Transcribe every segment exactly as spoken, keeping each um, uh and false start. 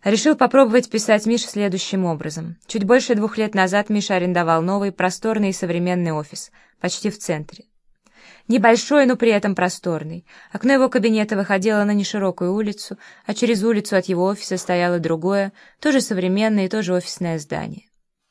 Решил попробовать писать Миша следующим образом. Чуть больше двух лет назад Миша арендовал новый, просторный и современный офис, почти в центре. Небольшой, но при этом просторный. Окно его кабинета выходило на неширокую улицу, а через улицу от его офиса стояло другое, тоже современное и тоже офисное здание.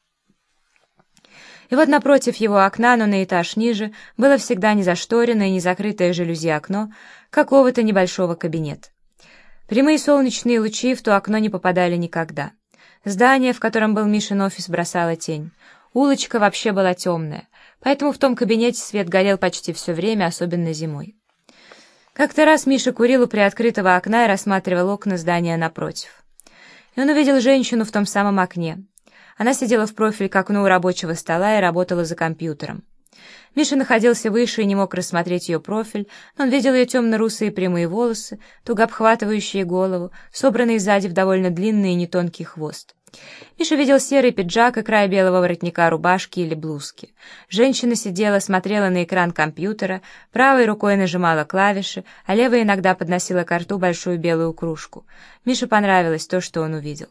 И вот напротив его окна, но на этаж ниже, было всегда незашторенное и незакрытое жалюзи окно какого-то небольшого кабинета. Прямые солнечные лучи в то окно не попадали никогда. Здание, в котором был Мишин офис, бросало тень. Улочка вообще была темная, поэтому в том кабинете свет горел почти все время, особенно зимой. Как-то раз Миша курил у приоткрытого окна и рассматривал окна здания напротив. И он увидел женщину в том самом окне. Она сидела в профиль к окну у рабочего стола и работала за компьютером. Миша находился выше и не мог рассмотреть ее профиль, но он видел ее темно-русые прямые волосы, туго обхватывающие голову, собранные сзади в довольно длинный и нетонкий хвост. Миша видел серый пиджак и край белого воротника рубашки или блузки. Женщина сидела, смотрела на экран компьютера, правой рукой нажимала клавиши, а левой иногда подносила ко рту большую белую кружку. Мише понравилось то, что он увидел.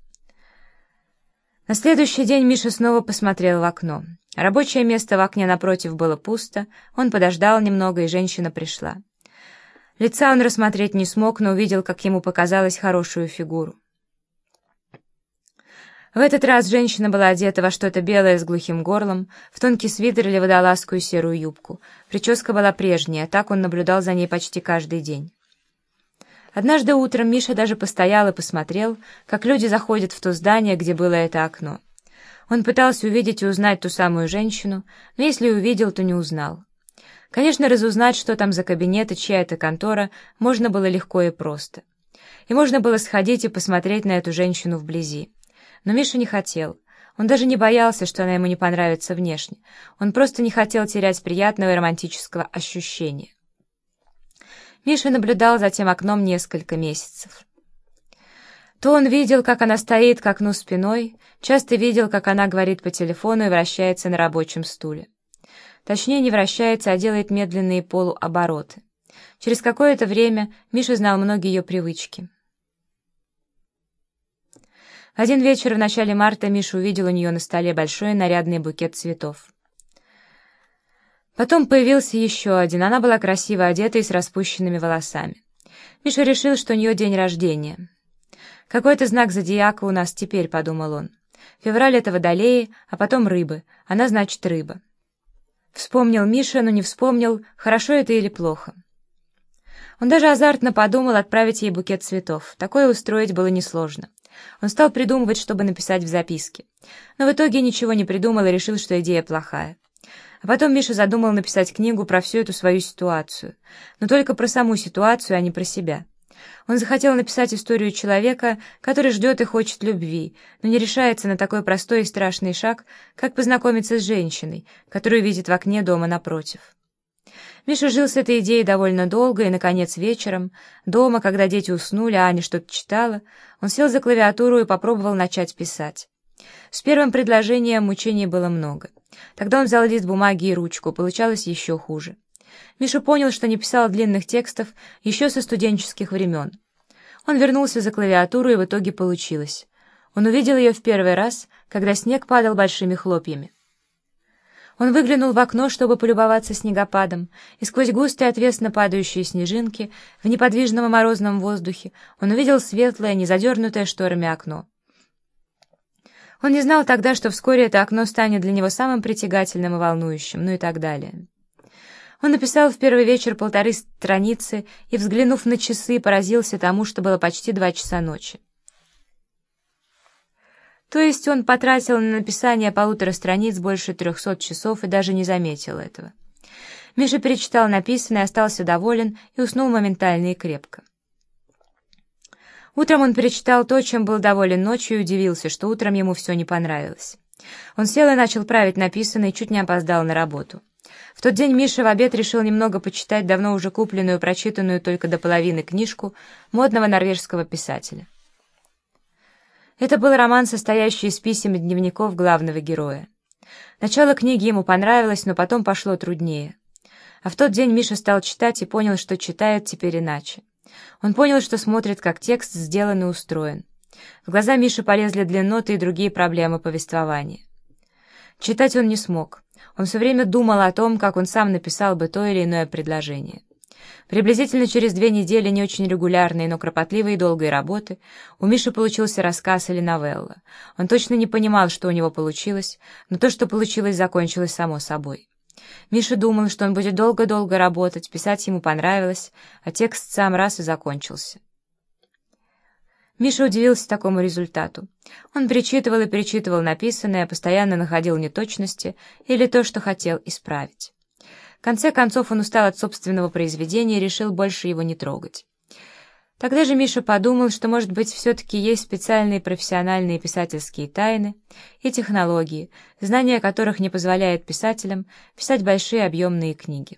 На следующий день Миша снова посмотрел в окно. Рабочее место в окне напротив было пусто, он подождал немного, и женщина пришла. Лица он рассмотреть не смог, но увидел, как ему показалось, хорошую фигуру. В этот раз женщина была одета во что-то белое с глухим горлом, в тонкий свитер или водолазку серую юбку. Прическа была прежняя, так он наблюдал за ней почти каждый день. Однажды утром Миша даже постоял и посмотрел, как люди заходят в то здание, где было это окно. Он пытался увидеть и узнать ту самую женщину, но если и увидел, то не узнал. Конечно, разузнать, что там за кабинет и чья это контора, можно было легко и просто. И можно было сходить и посмотреть на эту женщину вблизи. Но Миша не хотел. Он даже не боялся, что она ему не понравится внешне. Он просто не хотел терять приятного и романтического ощущения. Миша наблюдал за тем окном несколько месяцев. То он видел, как она стоит к окну спиной, часто видел, как она говорит по телефону и вращается на рабочем стуле. Точнее, не вращается, а делает медленные полуобороты. Через какое-то время Миша знал многие ее привычки. Один вечер в начале марта Миша увидел у нее на столе большой нарядный букет цветов. Потом появился еще один. Она была красиво одета и с распущенными волосами. Миша решил, что у нее день рождения. «Какой-то знак зодиака у нас теперь», — подумал он. «Февраль — это водолеи, а потом рыбы. Она значит рыба». Вспомнил Миша, но не вспомнил, хорошо это или плохо. Он даже азартно подумал отправить ей букет цветов. Такое устроить было несложно. Он стал придумывать, чтобы написать в записке. Но в итоге ничего не придумал и решил, что идея плохая. А потом Миша задумал написать книгу про всю эту свою ситуацию. Но только про саму ситуацию, а не про себя. Он захотел написать историю человека, который ждет и хочет любви, но не решается на такой простой и страшный шаг, как познакомиться с женщиной, которую видит в окне дома напротив. Миша жил с этой идеей довольно долго, и, наконец, вечером, дома, когда дети уснули, а Аня что-то читала, он сел за клавиатуру и попробовал начать писать. С первым предложением мучений было много. Тогда он взял лист бумаги и ручку, получалось еще хуже. Миша понял, что не писал длинных текстов еще со студенческих времен. Он вернулся за клавиатуру, и в итоге получилось. Он увидел ее в первый раз, когда снег падал большими хлопьями. Он выглянул в окно, чтобы полюбоваться снегопадом, и сквозь густые отвесно падающие снежинки в неподвижном и морозном воздухе он увидел светлое, незадернутое шторами окно. Он не знал тогда, что вскоре это окно станет для него самым притягательным и волнующим, ну и так далее. Он написал в первый вечер полторы страницы и, взглянув на часы, поразился тому, что было почти два часа ночи. То есть он потратил на написание полутора страниц больше трехсот часов и даже не заметил этого. Миша перечитал написанное, остался доволен и уснул моментально и крепко. Утром он перечитал то, чем был доволен ночью, и удивился, что утром ему все не понравилось. Он сел и начал править написанное и чуть не опоздал на работу. В тот день Миша в обед решил немного почитать давно уже купленную, прочитанную только до половины книжку модного норвежского писателя. Это был роман, состоящий из писем и дневников главного героя. Начало книги ему понравилось, но потом пошло труднее. А в тот день Миша стал читать и понял, что читает теперь иначе. Он понял, что смотрит, как текст сделан и устроен. В глаза Миши полезли длинноты и другие проблемы повествования. Читать он не смог. Он все время думал о том, как он сам написал бы то или иное предложение. Приблизительно через две недели не очень регулярной, но кропотливой и долгой работы у Миши получился рассказ или новелла. Он точно не понимал, что у него получилось, но то, что получилось, закончилось само собой. Миша думал, что он будет долго-долго работать, писать ему понравилось, а текст сам раз и закончился. Миша удивился такому результату. Он перечитывал и перечитывал написанное, постоянно находил неточности или то, что хотел исправить. В конце концов он устал от собственного произведения и решил больше его не трогать. Тогда же Миша подумал, что, может быть, все-таки есть специальные профессиональные писательские тайны и технологии, знания которых не позволяет писателям писать большие объемные книги.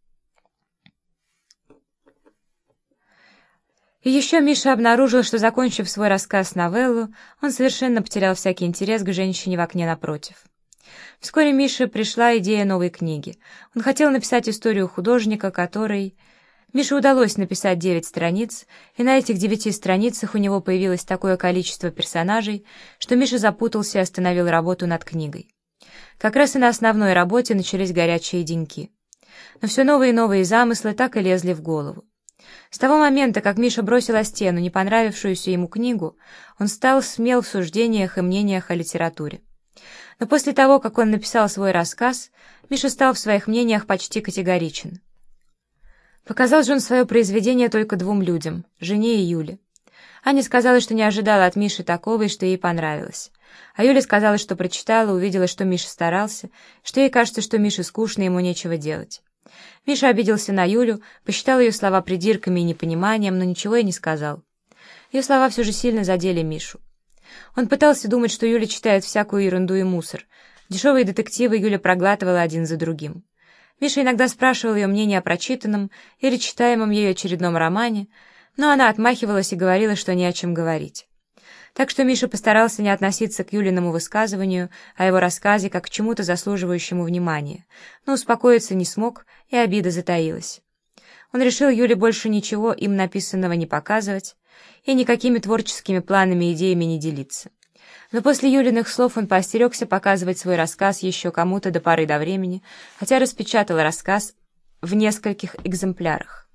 И еще Миша обнаружил, что, закончив свой рассказ-новеллу, он совершенно потерял всякий интерес к женщине в окне напротив. Вскоре Мише пришла идея новой книги. Он хотел написать историю художника, который... Мише удалось написать девять страниц, и на этих девяти страницах у него появилось такое количество персонажей, что Миша запутался и остановил работу над книгой. Как раз и на основной работе начались горячие деньки. Но все новые и новые замыслы так и лезли в голову. С того момента, как Миша бросил о стену не понравившуюся ему книгу, он стал смел в суждениях и мнениях о литературе. Но после того, как он написал свой рассказ, Миша стал в своих мнениях почти категоричен. Показал же он свое произведение только двум людям — жене и Юле. Аня сказала, что не ожидала от Миши такого и что ей понравилось. А Юля сказала, что прочитала, увидела, что Миша старался, что ей кажется, что Мише скучно, ему нечего делать. Миша обиделся на Юлю, посчитал ее слова придирками и непониманием, но ничего и не сказал. Ее слова все же сильно задели Мишу. Он пытался думать, что Юля читает всякую ерунду и мусор. Дешевые детективы Юля проглатывала один за другим. Миша иногда спрашивал ее мнение о прочитанном или читаемом ею очередном романе, но она отмахивалась и говорила, что не о чем говорить. Так что Миша постарался не относиться к Юлиному высказыванию о его рассказе как к чему-то заслуживающему внимания, но успокоиться не смог, и обида затаилась. Он решил Юле больше ничего им написанного не показывать и никакими творческими планами и идеями не делиться. Но после Юлиных слов он поостерегся показывать свой рассказ еще кому-то до поры до времени, хотя распечатал рассказ в нескольких экземплярах.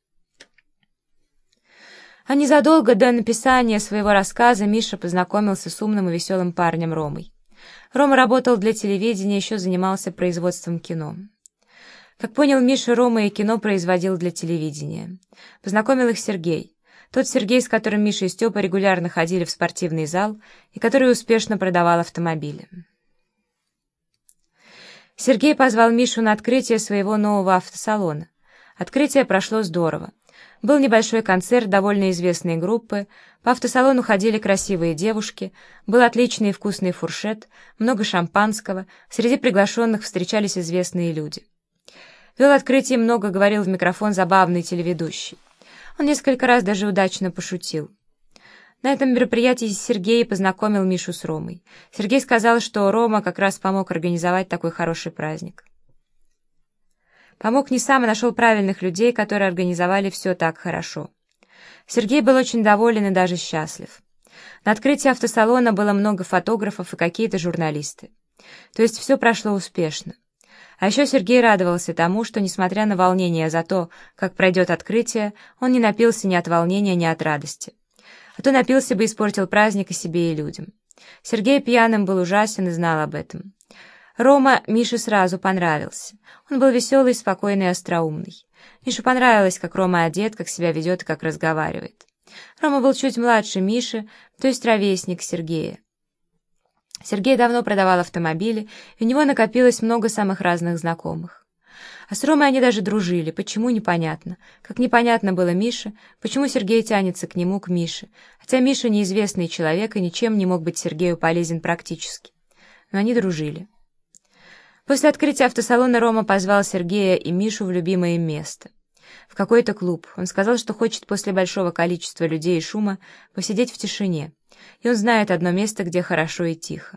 А незадолго до написания своего рассказа Миша познакомился с умным и веселым парнем Ромой. Рома работал для телевидения, еще занимался производством кино. Как понял Миша, Рома и кино производил для телевидения. Познакомил их Сергей. Тот Сергей, с которым Миша и Степа регулярно ходили в спортивный зал и который успешно продавал автомобили. Сергей позвал Мишу на открытие своего нового автосалона. Открытие прошло здорово. Был небольшой концерт довольно известной группы, по автосалону ходили красивые девушки, был отличный и вкусный фуршет, много шампанского, среди приглашенных встречались известные люди. Вел открытие и много говорил в микрофон забавный телеведущий. Он несколько раз даже удачно пошутил. На этом мероприятии Сергей познакомил Мишу с Ромой. Сергей сказал, что Рома как раз помог организовать такой хороший праздник. Помог не сам, а нашел правильных людей, которые организовали все так хорошо. Сергей был очень доволен и даже счастлив. На открытии автосалона было много фотографов и какие-то журналисты. То есть все прошло успешно. А еще Сергей радовался тому, что, несмотря на волнение за то, как пройдет открытие, он не напился ни от волнения, ни от радости. А то напился бы и испортил праздник и себе, и людям. Сергей пьяным был ужасен и знал об этом. Рома Мише сразу понравился. Он был веселый, спокойный и остроумный. Мише понравилось, как Рома одет, как себя ведет и как разговаривает. Рома был чуть младше Миши, то есть ровесник Сергея. Сергей давно продавал автомобили, и у него накопилось много самых разных знакомых. А с Ромой они даже дружили, почему — непонятно. Как непонятно было Мише, почему Сергей тянется к нему, к Мише, хотя Миша неизвестный человек и ничем не мог быть Сергею полезен практически. Но они дружили. После открытия автосалона Рома позвал Сергея и Мишу в любимое место. В какой-то клуб. Он сказал, что хочет после большого количества людей и шума посидеть в тишине. И он знает одно место, где хорошо и тихо.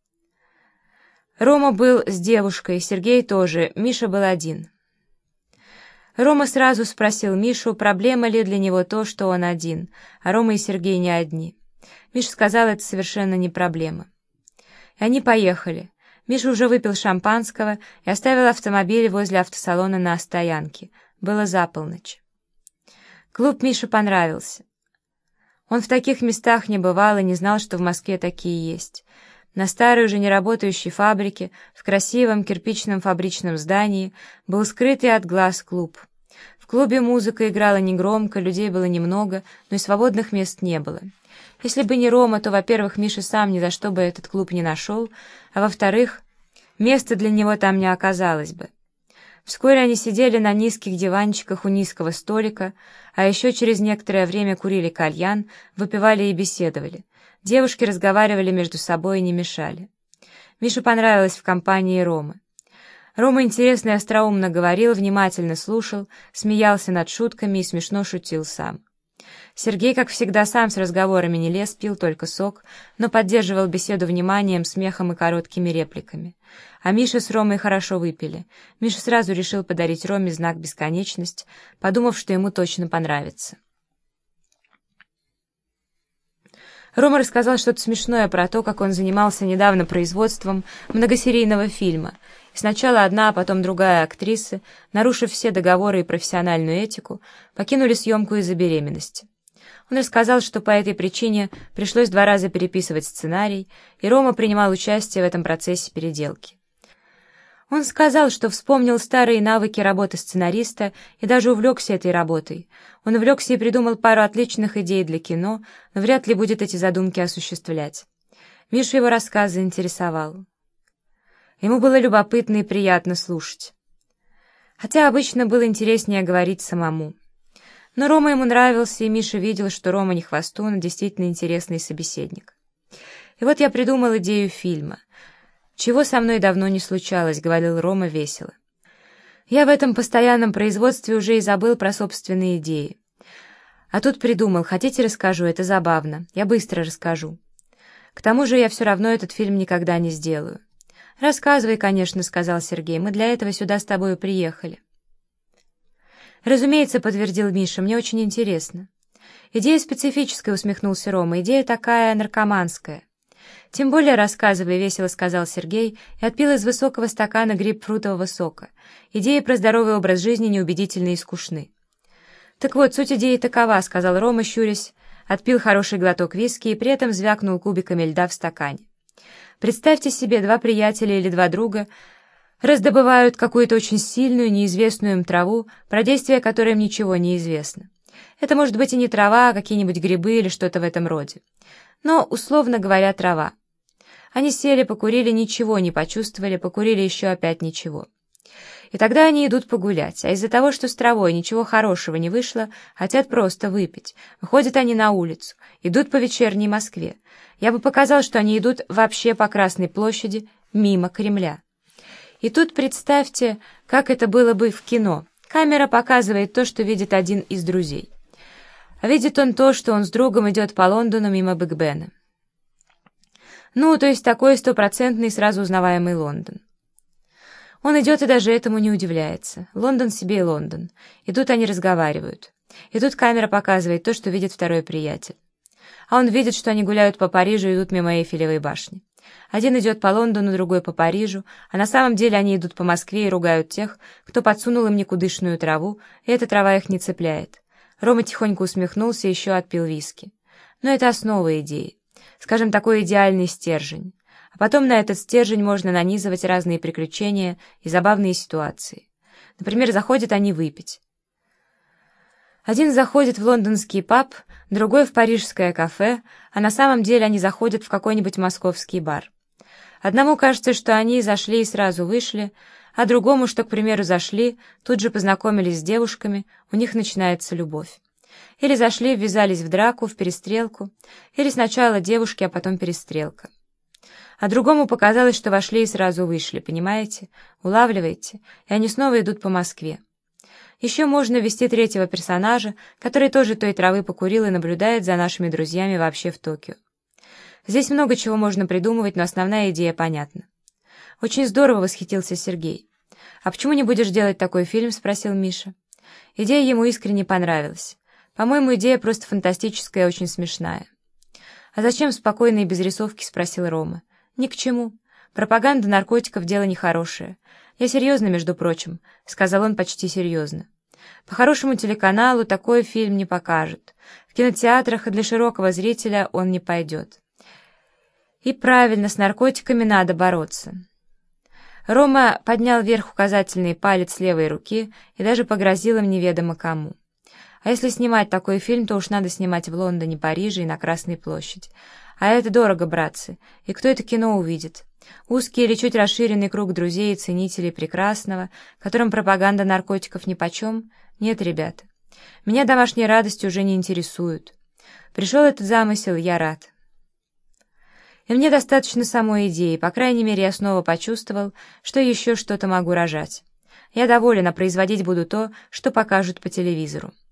Рома был с девушкой, Сергей тоже, Миша был один. Рома сразу спросил Мишу, проблема ли для него то, что он один, а Рома и Сергей не одни. Миша сказал, это совершенно не проблема. И они поехали. Миша уже выпил шампанского и оставил автомобиль возле автосалона на стоянке. Было за полночь. Клуб Мише понравился. Он в таких местах не бывал и не знал, что в Москве такие есть. На старой уже не работающей фабрике, в красивом кирпичном фабричном здании, был скрытый от глаз клуб. В клубе музыка играла негромко, людей было немного, но и свободных мест не было. Если бы не Рома, то, во-первых, Миша сам ни за что бы этот клуб не нашел, а во-вторых, места для него там не оказалось бы. Вскоре они сидели на низких диванчиках у низкого столика, а еще через некоторое время курили кальян, выпивали и беседовали. Девушки разговаривали между собой и не мешали. Мише понравилось в компании Ромы. Рома интересно и остроумно говорил, внимательно слушал, смеялся над шутками и смешно шутил сам. Сергей, как всегда, сам с разговорами не лез, пил только сок, но поддерживал беседу вниманием, смехом и короткими репликами. А Миша с Ромой хорошо выпили. Миша сразу решил подарить Роме знак «Бесконечность», подумав, что ему точно понравится. Рома рассказал что-то смешное про то, как он занимался недавно производством многосерийного фильма. И сначала одна, а потом другая актрисы, нарушив все договоры и профессиональную этику, покинули съемку из-за беременности. Он рассказал, что по этой причине пришлось два раза переписывать сценарий, и Рома принимал участие в этом процессе переделки. Он сказал, что вспомнил старые навыки работы сценариста и даже увлекся этой работой. Он увлекся и придумал пару отличных идей для кино, но вряд ли будет эти задумки осуществлять. Мишу его рассказ заинтересовал. Ему было любопытно и приятно слушать. Хотя обычно было интереснее говорить самому. Но Рома ему нравился, и Миша видел, что Рома не хвастун, а действительно интересный собеседник. И вот я придумал идею фильма. «Чего со мной давно не случалось», — говорил Рома весело. «Я в этом постоянном производстве уже и забыл про собственные идеи. А тут придумал, хотите расскажу, это забавно, я быстро расскажу. К тому же я все равно этот фильм никогда не сделаю». «Рассказывай, конечно», — сказал Сергей, — «мы для этого сюда с тобой приехали». «Разумеется», — подтвердил Миша, — «мне очень интересно». «Идея специфическая», — усмехнулся Рома, — «идея такая наркоманская». «Тем более рассказывай», — весело сказал Сергей и отпил из высокого стакана грейпфрутового сока. «Идеи про здоровый образ жизни неубедительны и скучны». «Так вот, суть идеи такова», — сказал Рома, щурясь, отпил хороший глоток виски и при этом звякнул кубиками льда в стакане. «Представьте себе, два приятеля или два друга раздобывают какую-то очень сильную, неизвестную им траву, про действие которой им ничего не известно. Это может быть и не трава, а какие-нибудь грибы или что-то в этом роде. Но, условно говоря, трава. Они сели, покурили, ничего не почувствовали, покурили еще опять ничего. И тогда они идут погулять, а из-за того, что с травой ничего хорошего не вышло, хотят просто выпить. Выходят они на улицу, идут по вечерней Москве. Я бы показал, что они идут вообще по Красной площади, мимо Кремля. И тут представьте, как это было бы в кино. Камера показывает то, что видит один из друзей. А видит он то, что он с другом идет по Лондону мимо Биг Бена. Ну, то есть такой стопроцентный сразу узнаваемый Лондон. Он идет и даже этому не удивляется. Лондон себе и Лондон. И тут они разговаривают. И тут камера показывает то, что видит второй приятель. А он видит, что они гуляют по Парижу и идут мимо Эйфелевой башни. Один идет по Лондону, другой по Парижу, а на самом деле они идут по Москве и ругают тех, кто подсунул им никудышную траву, и эта трава их не цепляет. Рома тихонько усмехнулся и еще отпил виски. Но это основа идеи. Скажем, такой идеальный стержень. А потом на этот стержень можно нанизывать разные приключения и забавные ситуации. Например, заходят они выпить. Один заходит в лондонский паб, другой в парижское кафе, а на самом деле они заходят в какой-нибудь московский бар. Одному кажется, что они зашли и сразу вышли, а другому, что, к примеру, зашли, тут же познакомились с девушками, у них начинается любовь. Или зашли, ввязались в драку, в перестрелку, или сначала девушки, а потом перестрелка. А другому показалось, что вошли и сразу вышли, понимаете? Улавливаете? И они снова идут по Москве. Еще можно ввести третьего персонажа, который тоже той травы покурил и наблюдает за нашими друзьями вообще в Токио. Здесь много чего можно придумывать, но основная идея понятна. «Очень здорово», — восхитился Сергей. «А почему не будешь делать такой фильм?» — спросил Миша. Идея ему искренне понравилась. «По-моему, идея просто фантастическая и очень смешная». «А зачем спокойно и без рисовки?» — спросил Рома. «Ни к чему. Пропаганда наркотиков — дело нехорошее. Я серьезно, между прочим», — сказал он почти серьезно. «По хорошему телеканалу такой фильм не покажут. В кинотеатрах и для широкого зрителя он не пойдет. И правильно, с наркотиками надо бороться». Рома поднял вверх указательный палец левой руки и даже погрозил им неведомо кому. «А если снимать такой фильм, то уж надо снимать в Лондоне, Париже и на Красной площади. А это дорого, братцы. И кто это кино увидит? Узкий или чуть расширенный круг друзей и ценителей прекрасного, которым пропаганда наркотиков нипочем? Нет, ребята. Меня домашние радости уже не интересуют. Пришел этот замысел, я рад. И мне достаточно самой идеи, по крайней мере, я снова почувствовал, что еще что-то могу рожать. Я доволен, а производить буду то, что покажут по телевизору.